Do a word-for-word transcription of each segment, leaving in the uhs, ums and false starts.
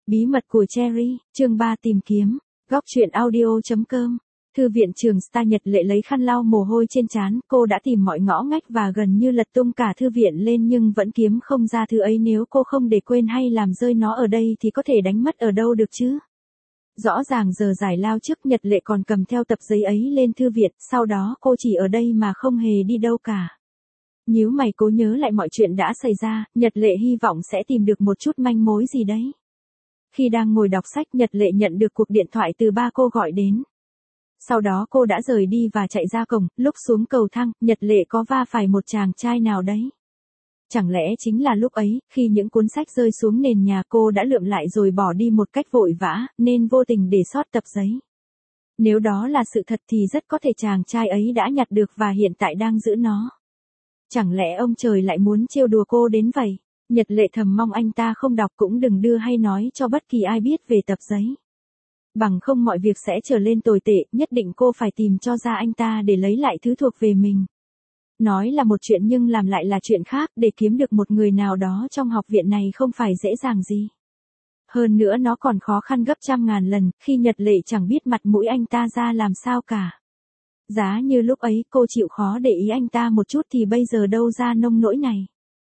Bí mật của Cherry, chương ba tìm kiếm, góc truyện audio chấm com. Thư viện Trường Star. Nhật Lệ lấy khăn lau mồ hôi trên trán, cô đã tìm mọi ngõ ngách và gần như lật tung cả thư viện lên nhưng vẫn kiếm không ra thứ ấy. Nếu cô không để quên hay làm rơi nó ở đây thì có thể đánh mất ở đâu được chứ? Rõ ràng giờ giải lao trước, Nhật Lệ còn cầm theo tập giấy ấy lên thư viện, sau đó cô chỉ ở đây mà không hề đi đâu cả. Nhíu mày cố nhớ lại mọi chuyện đã xảy ra, Nhật Lệ hy vọng sẽ tìm được một chút manh mối gì đấy. Khi đang ngồi đọc sách, Nhật Lệ nhận được cuộc điện thoại từ ba cô gọi đến. Sau đó cô đã rời đi và chạy ra cổng, lúc xuống cầu thang, Nhật Lệ có va phải một chàng trai nào đấy. Chẳng lẽ chính là lúc ấy, khi những cuốn sách rơi xuống nền nhà, cô đã lượm lại rồi bỏ đi một cách vội vã, nên vô tình để sót tập giấy. Nếu đó là sự thật thì rất có thể chàng trai ấy đã nhặt được và hiện tại đang giữ nó. Chẳng lẽ ông trời lại muốn trêu đùa cô đến vậy? Nhật Lệ thầm mong anh ta không đọc cũng đừng đưa hay nói cho bất kỳ ai biết về tập giấy. Bằng không mọi việc sẽ trở lên tồi tệ, nhất định cô phải tìm cho ra anh ta để lấy lại thứ thuộc về mình. Nói là một chuyện nhưng làm lại là chuyện khác, để kiếm được một người nào đó trong học viện này không phải dễ dàng gì. Hơn nữa nó còn khó khăn gấp trăm ngàn lần, khi Nhật Lệ chẳng biết mặt mũi anh ta ra làm sao cả. Giá như lúc ấy cô chịu khó để ý anh ta một chút thì bây giờ đâu ra nông nỗi này.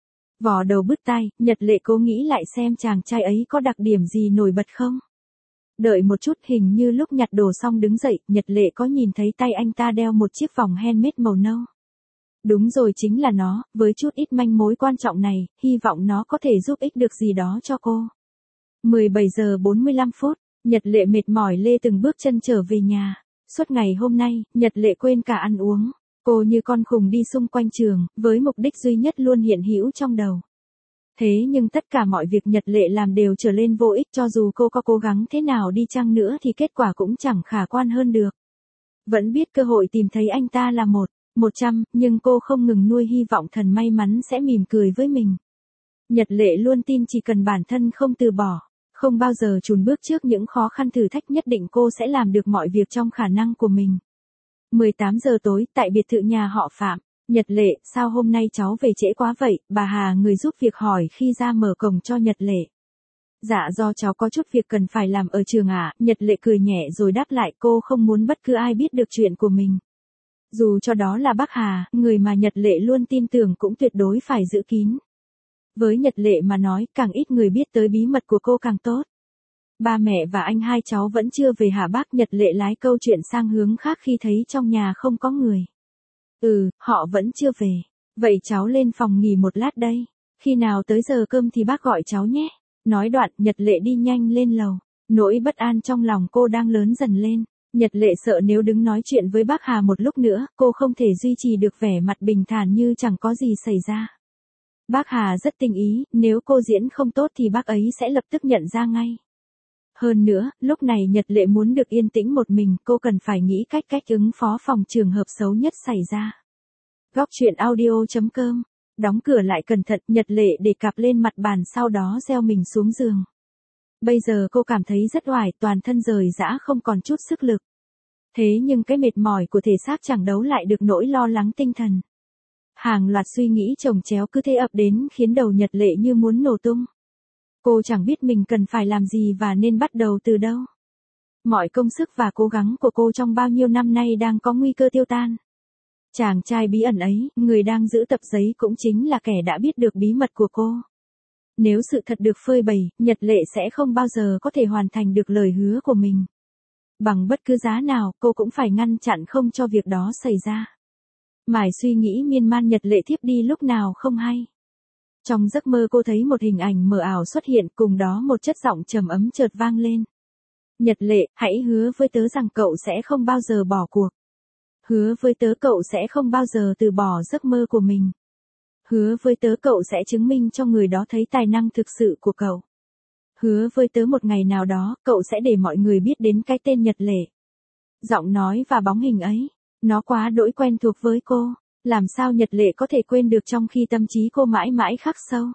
Vò đầu bứt tai, Nhật Lệ cố nghĩ lại xem chàng trai ấy có đặc điểm gì nổi bật không. Đợi một chút, hình như lúc nhặt đồ xong đứng dậy, Nhật Lệ có nhìn thấy tay anh ta đeo một chiếc vòng handmade màu nâu. Đúng rồi, chính là nó, với chút ít manh mối quan trọng này, hy vọng nó có thể giúp ích được gì đó cho cô. mười bảy giờ bốn mươi lăm phút, Nhật Lệ mệt mỏi lê từng bước chân trở về nhà. Suốt ngày hôm nay, Nhật Lệ quên cả ăn uống. Cô như con khùng đi xung quanh trường, với mục đích duy nhất luôn hiện hữu trong đầu. Thế nhưng tất cả mọi việc Nhật Lệ làm đều trở lên vô ích, cho dù cô có cố gắng thế nào đi chăng nữa thì kết quả cũng chẳng khả quan hơn được. Vẫn biết cơ hội tìm thấy anh ta là một, một trăm, nhưng cô không ngừng nuôi hy vọng thần may mắn sẽ mỉm cười với mình. Nhật Lệ luôn tin chỉ cần bản thân không từ bỏ, không bao giờ chùn bước trước những khó khăn thử thách, nhất định cô sẽ làm được mọi việc trong khả năng của mình. mười tám giờ tối, tại biệt thự nhà họ Phạm. Nhật Lệ, sao hôm nay cháu về trễ quá vậy? Bà Hà người giúp việc hỏi khi ra mở cổng cho Nhật Lệ. Dạ do cháu có chút việc cần phải làm ở trường ạ. À? Nhật Lệ cười nhẹ rồi đáp lại, cô không muốn bất cứ ai biết được chuyện của mình. Dù cho đó là bác Hà, người mà Nhật Lệ luôn tin tưởng cũng tuyệt đối phải giữ kín. Với Nhật Lệ mà nói, càng ít người biết tới bí mật của cô càng tốt. Ba mẹ và anh hai cháu vẫn chưa về hả bác? Nhật Lệ lái câu chuyện sang hướng khác khi thấy trong nhà không có người. Ừ, họ vẫn chưa về. Vậy cháu lên phòng nghỉ một lát đây. Khi nào tới giờ cơm thì bác gọi cháu nhé. Nói đoạn, Nhật Lệ đi nhanh lên lầu. Nỗi bất an trong lòng cô đang lớn dần lên. Nhật Lệ sợ nếu đứng nói chuyện với bác Hà một lúc nữa, cô không thể duy trì được vẻ mặt bình thản như chẳng có gì xảy ra. Bác Hà rất tinh ý, nếu cô diễn không tốt thì bác ấy sẽ lập tức nhận ra ngay. Hơn nữa, lúc này Nhật Lệ muốn được yên tĩnh một mình, cô cần phải nghĩ cách cách ứng phó phòng trường hợp xấu nhất xảy ra. Góc truyện audio chấm com. Đóng cửa lại cẩn thận, Nhật Lệ để cặp lên mặt bàn sau đó gieo mình xuống giường. Bây giờ cô cảm thấy rất oải, toàn thân rời rã không còn chút sức lực. Thế nhưng cái mệt mỏi của thể xác chẳng đấu lại được nỗi lo lắng tinh thần. Hàng loạt suy nghĩ chồng chéo cứ thế ập đến khiến đầu Nhật Lệ như muốn nổ tung. Cô chẳng biết mình cần phải làm gì và nên bắt đầu từ đâu. Mọi công sức và cố gắng của cô trong bao nhiêu năm nay đang có nguy cơ tiêu tan. Chàng trai bí ẩn ấy, người đang giữ tập giấy cũng chính là kẻ đã biết được bí mật của cô. Nếu sự thật được phơi bày, Nhật Lệ sẽ không bao giờ có thể hoàn thành được lời hứa của mình. Bằng bất cứ giá nào, cô cũng phải ngăn chặn không cho việc đó xảy ra. Mải suy nghĩ miên man, Nhật Lệ thiếp đi lúc nào không hay. Trong giấc mơ cô thấy một hình ảnh mờ ảo xuất hiện, cùng đó một chất giọng trầm ấm chợt vang lên. Nhật Lệ, hãy hứa với tớ rằng cậu sẽ không bao giờ bỏ cuộc. Hứa với tớ cậu sẽ không bao giờ từ bỏ giấc mơ của mình. Hứa với tớ cậu sẽ chứng minh cho người đó thấy tài năng thực sự của cậu. Hứa với tớ một ngày nào đó, cậu sẽ để mọi người biết đến cái tên Nhật Lệ. Giọng nói và bóng hình ấy, nó quá đỗi quen thuộc với cô. Làm sao Nhật Lệ có thể quên được trong khi tâm trí cô mãi mãi khắc sâu.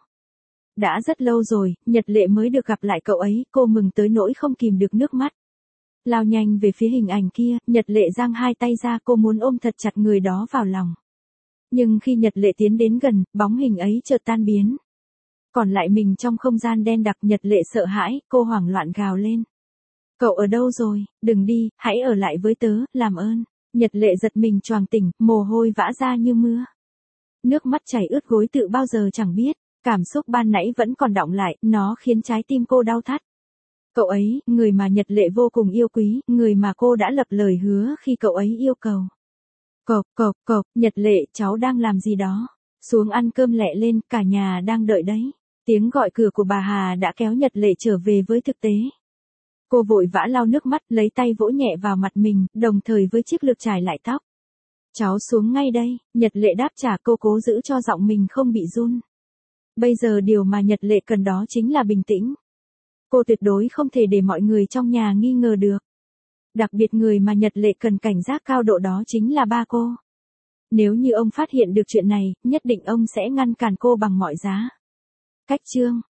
Đã rất lâu rồi, Nhật Lệ mới được gặp lại cậu ấy, cô mừng tới nỗi không kìm được nước mắt. Lao nhanh về phía hình ảnh kia, Nhật Lệ giang hai tay ra, cô muốn ôm thật chặt người đó vào lòng. Nhưng khi Nhật Lệ tiến đến gần, bóng hình ấy chợt tan biến. Còn lại mình trong không gian đen đặc. Nhật Lệ sợ hãi, cô hoảng loạn gào lên. Cậu ở đâu rồi, đừng đi, hãy ở lại với tớ, làm ơn. Nhật Lệ giật mình choàng tỉnh, mồ hôi vã ra như mưa. Nước mắt chảy ướt gối tự bao giờ chẳng biết, cảm xúc ban nãy vẫn còn đọng lại, nó khiến trái tim cô đau thắt. Cậu ấy, người mà Nhật Lệ vô cùng yêu quý, người mà cô đã lập lời hứa khi cậu ấy yêu cầu. Cộc, cộc, cộc, Nhật Lệ, cháu đang làm gì đó? Xuống ăn cơm lẹ lên, cả nhà đang đợi đấy. Tiếng gọi cửa của bà Hà đã kéo Nhật Lệ trở về với thực tế. Cô vội vã lau nước mắt, lấy tay vỗ nhẹ vào mặt mình, đồng thời với chiếc lược chải lại tóc. Cháu xuống ngay đây, Nhật Lệ đáp trả, cô cố giữ cho giọng mình không bị run. Bây giờ điều mà Nhật Lệ cần đó chính là bình tĩnh. Cô tuyệt đối không thể để mọi người trong nhà nghi ngờ được. Đặc biệt người mà Nhật Lệ cần cảnh giác cao độ đó chính là ba cô. Nếu như ông phát hiện được chuyện này, nhất định ông sẽ ngăn cản cô bằng mọi giá. Cách chương